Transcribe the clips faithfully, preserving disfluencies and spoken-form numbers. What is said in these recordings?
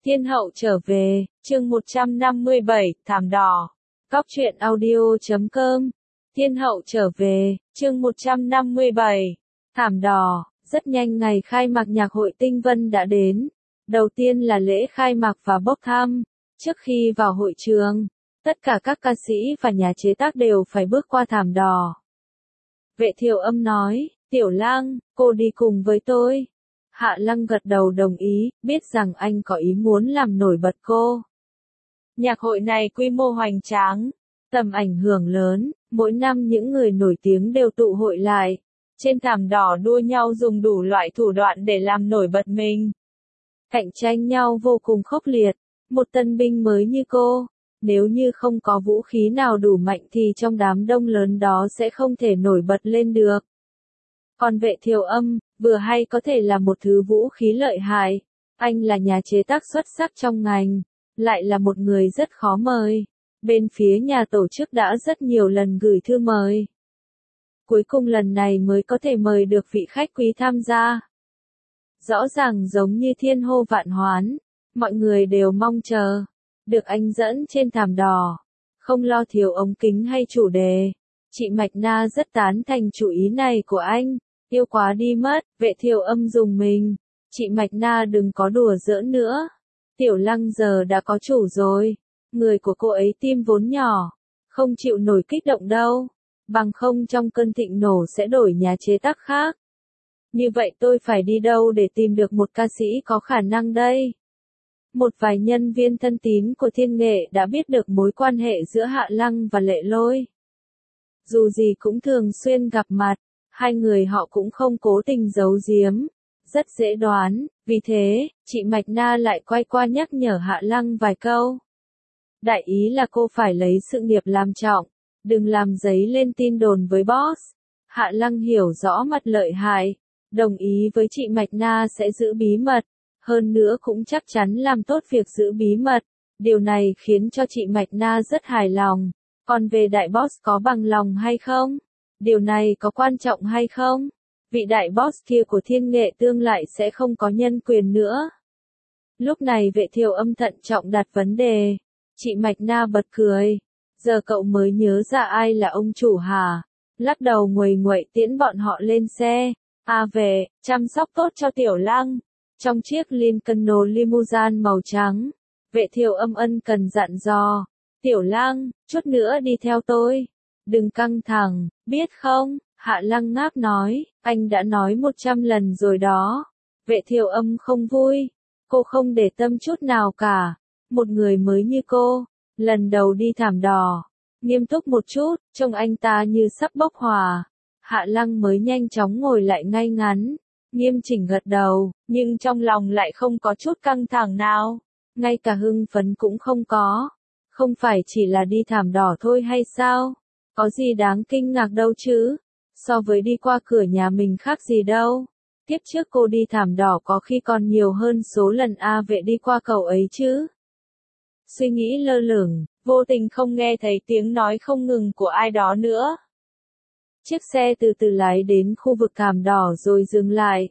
Thiên hậu trở về, chương một trăm năm mươi bảy, thảm đỏ. Cóc truyện audio chấm com. Thiên hậu trở về, chương một trăm năm mươi bảy, thảm đỏ. Rất nhanh ngày khai mạc nhạc hội Tinh Vân đã đến. Đầu tiên là lễ khai mạc và bốc thăm. Trước khi vào hội trường, tất cả các ca sĩ và nhà chế tác đều phải bước qua thảm đỏ. Vệ Thiều Âm nói, Tiểu Lăng, cô đi cùng với tôi. Hạ Lăng gật đầu đồng ý, biết rằng anh có ý muốn làm nổi bật cô. Nhạc hội này quy mô hoành tráng, tầm ảnh hưởng lớn, mỗi năm những người nổi tiếng đều tụ hội lại. Trên thảm đỏ đua nhau dùng đủ loại thủ đoạn để làm nổi bật mình. Cạnh tranh nhau vô cùng khốc liệt, một tân binh mới như cô, nếu như không có vũ khí nào đủ mạnh thì trong đám đông lớn đó sẽ không thể nổi bật lên được. Còn Vệ Thiều Âm, vừa hay có thể là một thứ vũ khí lợi hại. Anh là nhà chế tác xuất sắc trong ngành, lại là một người rất khó mời. Bên phía nhà tổ chức đã rất nhiều lần gửi thư mời. Cuối cùng lần này mới có thể mời được vị khách quý tham gia. Rõ ràng giống như thiên hô vạn hoán, mọi người đều mong chờ được anh dẫn trên thảm đỏ, không lo thiếu ống kính hay chủ đề. Chị Mạch Na rất tán thành chủ ý này của anh, yêu quá đi mất. Vệ Thiều Âm dùng mình, chị Mạch Na đừng có đùa giỡn nữa. Tiểu Lăng giờ đã có chủ rồi, người của cô ấy tim vốn nhỏ, không chịu nổi kích động đâu, bằng không trong cơn thịnh nổ sẽ đổi nhà chế tác khác. Như vậy tôi phải đi đâu để tìm được một ca sĩ có khả năng đây? Một vài nhân viên thân tín của Thiên Nghệ đã biết được mối quan hệ giữa Hạ Lăng và Lệ Lôi. Dù gì cũng thường xuyên gặp mặt, hai người họ cũng không cố tình giấu giếm, rất dễ đoán, vì thế, chị Mạch Na lại quay qua nhắc nhở Hạ Lăng vài câu. Đại ý là cô phải lấy sự nghiệp làm trọng, đừng làm giấy lên tin đồn với boss. Hạ Lăng hiểu rõ mặt lợi hại, đồng ý với chị Mạch Na sẽ giữ bí mật, hơn nữa cũng chắc chắn làm tốt việc giữ bí mật. Điều này khiến cho chị Mạch Na rất hài lòng. Còn về đại boss có bằng lòng hay không? Điều này có quan trọng hay không? Vị đại boss kia của Thiên Nghệ tương lại sẽ không có nhân quyền nữa. Lúc này Vệ Thiều Âm thận trọng đặt vấn đề. Chị Mạch Na bật cười. Giờ cậu mới nhớ ra ai là ông chủ hả? Lắc đầu nguầy nguậy tiễn bọn họ lên xe. À về, chăm sóc tốt cho Tiểu Lăng. Trong chiếc Lincoln limousine màu trắng, Vệ Thiều Âm ân cần dặn dò. Tiểu Lăng, chút nữa đi theo tôi. Đừng căng thẳng, biết không? Hạ Lăng ngáp nói, anh đã nói một trăm lần rồi đó. Vệ Thiều Âm không vui. Cô không để tâm chút nào cả. Một người mới như cô, lần đầu đi thảm đỏ. Nghiêm túc một chút, trông anh ta như sắp bốc hỏa. Hạ Lăng mới nhanh chóng ngồi lại ngay ngắn, nghiêm chỉnh gật đầu, nhưng trong lòng lại không có chút căng thẳng nào. Ngay cả hưng phấn cũng không có. Không phải chỉ là đi thảm đỏ thôi hay sao? Có gì đáng kinh ngạc đâu chứ? So với đi qua cửa nhà mình khác gì đâu. Kiếp trước cô đi thảm đỏ có khi còn nhiều hơn số lần A Vệ đi qua cầu ấy chứ. Suy nghĩ lơ lửng, vô tình không nghe thấy tiếng nói không ngừng của ai đó nữa. Chiếc xe từ từ lái đến khu vực thảm đỏ rồi dừng lại.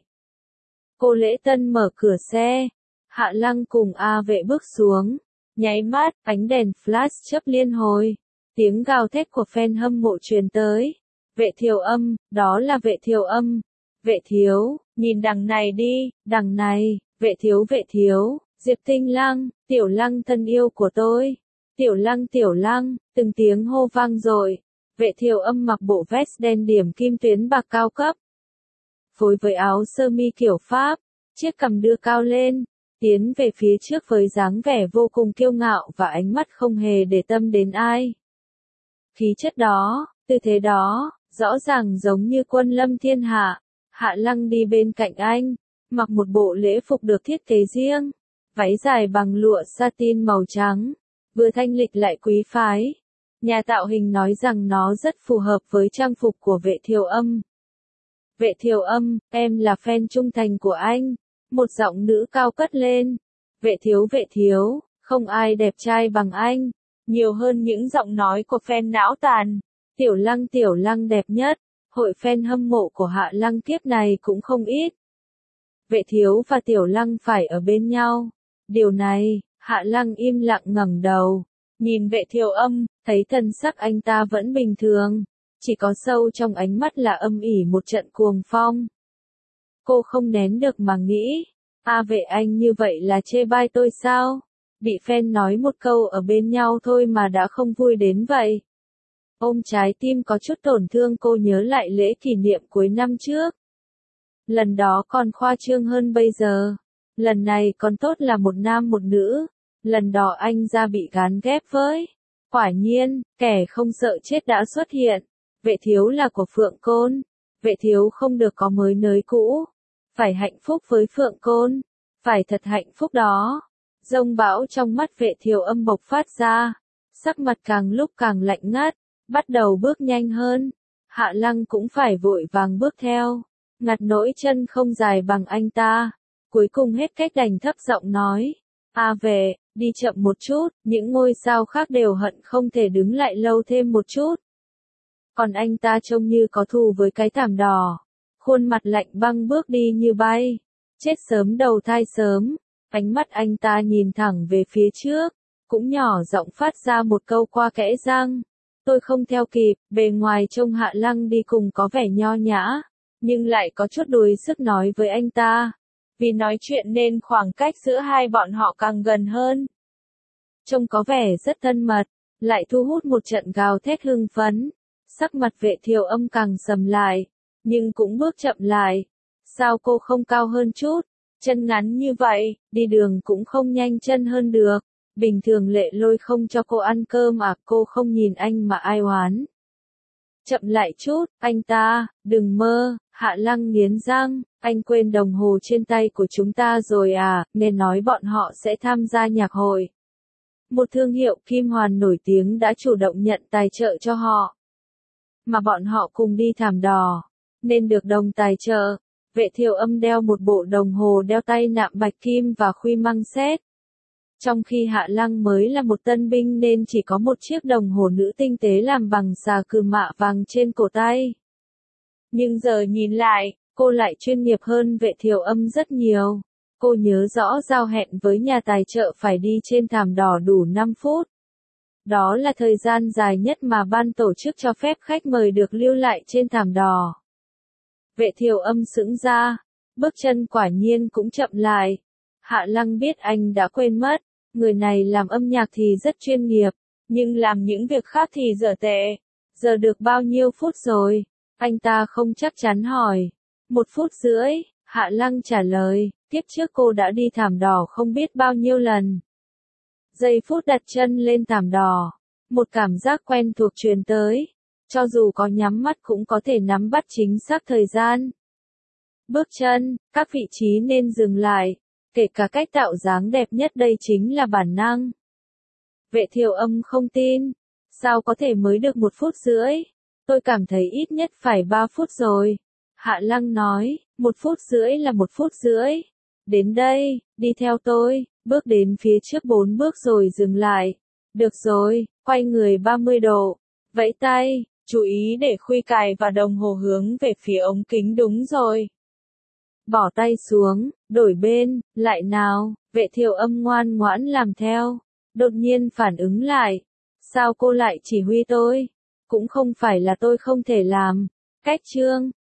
Cô Lễ Tân mở cửa xe. Hạ Lăng cùng A Vệ bước xuống. Nháy mắt, ánh đèn flash chớp liên hồi. Tiếng gào thét của fan hâm mộ truyền tới. Vệ Thiều Âm, đó là Vệ Thiều Âm. Vệ Thiếu, nhìn đằng này đi, đằng này, Vệ Thiếu Vệ Thiếu, Diệp Tinh Lăng, Tiểu Lăng thân yêu của tôi. Tiểu Lăng Tiểu Lăng, từng tiếng hô vang dội. Vệ Thiều Âm mặc bộ vest đen điểm kim tuyến bạc cao cấp. Phối với áo sơ mi kiểu Pháp, chiếc cằm đưa cao lên, tiến về phía trước với dáng vẻ vô cùng kiêu ngạo và ánh mắt không hề để tâm đến ai. Khí chất đó, tư thế đó, rõ ràng giống như quân lâm thiên hạ. Hạ Lăng đi bên cạnh anh, mặc một bộ lễ phục được thiết kế riêng, váy dài bằng lụa satin màu trắng, vừa thanh lịch lại quý phái. Nhà tạo hình nói rằng nó rất phù hợp với trang phục của Vệ Thiều Âm. Vệ Thiều Âm, em là fan trung thành của anh. Một giọng nữ cao cất lên. Vệ Thiếu Vệ Thiếu, không ai đẹp trai bằng anh. Nhiều hơn những giọng nói của fan não tàn. Tiểu Lăng Tiểu Lăng đẹp nhất. Hội fan hâm mộ của Hạ Lăng kiếp này cũng không ít. Vệ Thiếu và Tiểu Lăng phải ở bên nhau. Điều này, Hạ Lăng im lặng ngẩng đầu, nhìn Vệ Thiều Âm, thấy thần sắc anh ta vẫn bình thường, chỉ có sâu trong ánh mắt là âm ỉ một trận cuồng phong. Cô không nén được mà nghĩ, a Vệ anh như vậy là chê bai tôi sao? Bị fan nói một câu ở bên nhau thôi mà đã không vui đến vậy. Ôm trái tim có chút tổn thương, cô nhớ lại lễ kỷ niệm cuối năm trước. Lần đó còn khoa trương hơn bây giờ. Lần này còn tốt là một nam một nữ. Lần đó anh ra bị gán ghép với. Quả nhiên, kẻ không sợ chết đã xuất hiện. Vệ Thiếu là của Phượng Côn. Vệ Thiếu không được có mới nới cũ. Phải hạnh phúc với Phượng Côn. Phải thật hạnh phúc đó. Dông bão trong mắt Vệ Thiều Âm bộc phát ra. Sắc mặt càng lúc càng lạnh ngắt. Bắt đầu bước nhanh hơn. Hạ Lăng cũng phải vội vàng bước theo. Ngặt nỗi chân không dài bằng anh ta. Cuối cùng hết cách đành thấp giọng nói. A Vệ, đi chậm một chút, những ngôi sao khác đều hận không thể đứng lại lâu thêm một chút. Còn anh ta trông như có thù với cái thảm đỏ. Khuôn mặt lạnh băng bước đi như bay. Chết sớm đầu thai sớm. Ánh mắt anh ta nhìn thẳng về phía trước. Cũng nhỏ giọng phát ra một câu qua kẽ răng. Tôi không theo kịp, bề ngoài trông Hạ Lăng đi cùng có vẻ nho nhã. Nhưng lại có chút đuối sức nói với anh ta. Vì nói chuyện nên khoảng cách giữa hai bọn họ càng gần hơn. Trông có vẻ rất thân mật, lại thu hút một trận gào thét hưng phấn. Sắc mặt Vệ Thiều Âm càng sầm lại, nhưng cũng bước chậm lại. Sao cô không cao hơn chút? Chân ngắn như vậy, đi đường cũng không nhanh chân hơn được. Bình thường Lệ Lôi không cho cô ăn cơm à, cô không nhìn anh mà ai oán. Chậm lại chút, anh ta, đừng mơ. Hạ Lăng nghiến răng, anh quên đồng hồ trên tay của chúng ta rồi à, nghe nói bọn họ sẽ tham gia nhạc hội. Một thương hiệu kim hoàn nổi tiếng đã chủ động nhận tài trợ cho họ. Mà bọn họ cùng đi thảm đỏ, nên được đồng tài trợ. Vệ Thiều Âm đeo một bộ đồng hồ đeo tay nạm bạch kim và khuy măng xét. Trong khi Hạ Lăng mới là một tân binh nên chỉ có một chiếc đồng hồ nữ tinh tế làm bằng xà cừ mạ vàng trên cổ tay. Nhưng giờ nhìn lại, cô lại chuyên nghiệp hơn Vệ Thiều Âm rất nhiều. Cô nhớ rõ giao hẹn với nhà tài trợ phải đi trên thảm đỏ đủ năm phút. Đó là thời gian dài nhất mà ban tổ chức cho phép khách mời được lưu lại trên thảm đỏ. Vệ Thiều Âm sững ra, bước chân quả nhiên cũng chậm lại. Hạ Lăng biết anh đã quên mất, người này làm âm nhạc thì rất chuyên nghiệp, nhưng làm những việc khác thì dở tệ. Giờ được bao nhiêu phút rồi? Anh ta không chắc chắn hỏi. Một phút rưỡi, Hạ Lăng trả lời, tiếp trước cô đã đi thảm đỏ không biết bao nhiêu lần. Giây phút đặt chân lên thảm đỏ, một cảm giác quen thuộc truyền tới. Cho dù có nhắm mắt cũng có thể nắm bắt chính xác thời gian. Bước chân, các vị trí nên dừng lại, kể cả cách tạo dáng đẹp nhất đây chính là bản năng. Vệ Thiều Âm không tin, sao có thể mới được một phút rưỡi? Tôi cảm thấy ít nhất phải ba phút rồi. Hạ Lăng nói, một phút rưỡi là một phút rưỡi. Đến đây, đi theo tôi, bước đến phía trước bốn bước rồi dừng lại. Được rồi, quay người ba mươi độ, vẫy tay, chú ý để khuy cài và đồng hồ hướng về phía ống kính đúng rồi. Bỏ tay xuống, đổi bên, lại nào, Vệ Thiều Âm ngoan ngoãn làm theo. Đột nhiên phản ứng lại. Sao cô lại chỉ huy tôi? Cũng không phải là tôi không thể làm. Cách chương